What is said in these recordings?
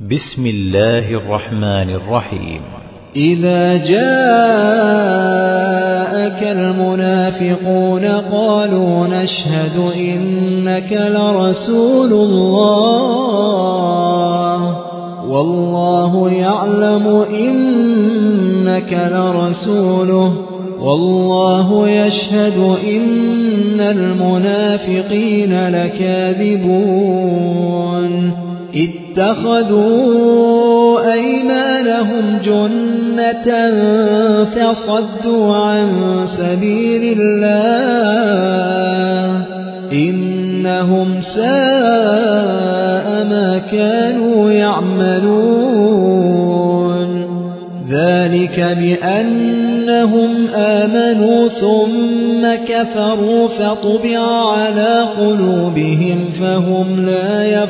بسم الله الرحمن الرحيم. إذا جاءك المنافقون قالوا نشهد إنك لرسول الله والله يعلم إنك لرسوله والله يشهد إن المنافقين لكاذبون اتخذوا أيمانهم جنة فصدوا عن سبيل الله إنهم ساء ما كانوا يعملون ذلك بأنهم آمنوا ثم كفروا فطبع على قلوبهم فهم لا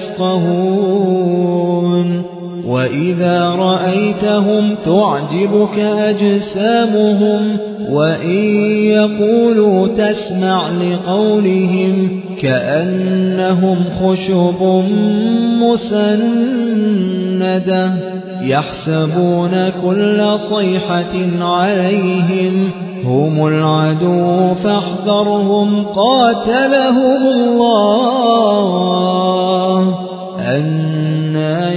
يفقهون وإذا رأيتهم تعجبك أجسامهم وإن يقولوا تسمع لقولهم كأنهم خشب مسندة يحسبون كل صيحة عليهم هم العدو فاحذرهم قاتلهم الله أنى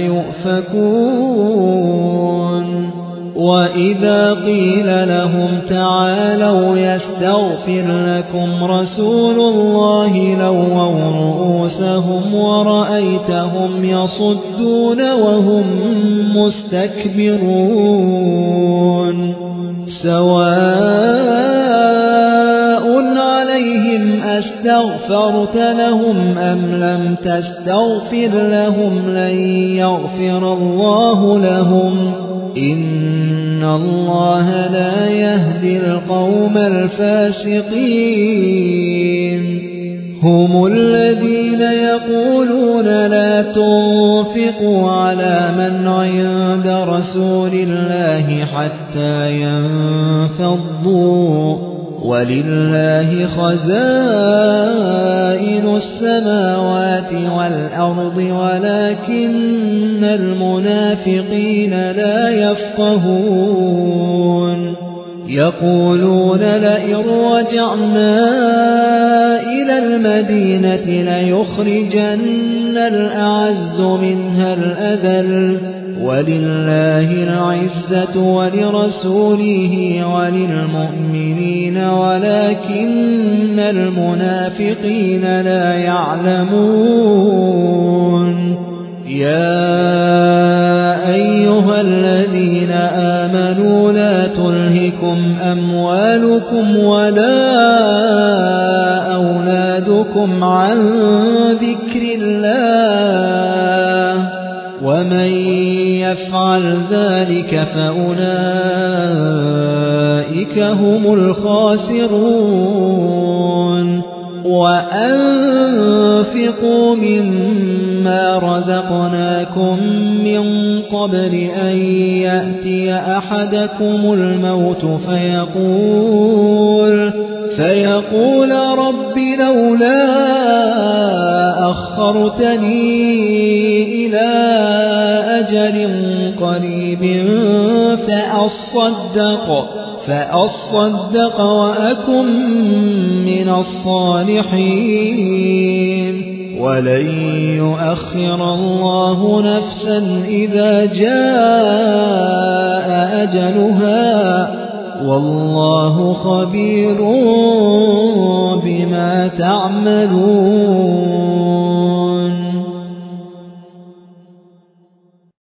يؤفكون وإذا قيل لهم تعالوا يستغفر لكم رسول الله لووا رؤوسهم ورأيتهم يصدون وهم مستكبرون سواء عليهم أستغفرت لهم أم لم تستغفر لهم لن يغفر الله لهم إن الله لا يهدي القوم الفاسقين هم الذين يقولون لا تنفقوا على من عند رسول الله حتى ينفضوا ولله خزائن السماوات والأرض ولكن المنافقين لا يفقهون يقولون لئن رجعنا إلى المدينة ليخرجن الأعز منها الأذل ولله العزة ولرسوله وللمؤمنين ولكن المنافقين لا يعلمون يا أيها الذين آمنوا لا تلهكم أموالكم ولا أولادكم عن ذكر الله ومن يفعل ذلك فأولئك هم الخاسرون وأنفقوا مما رزقناكم من قبل أن يأتي أحدكم الموت فيقول رب لولا أخرتني إلى أجل قريب فأصدق وأكن من الصالحين ولن يؤخر الله نفسا إذا جاء أجلها والله خبير بما تعملون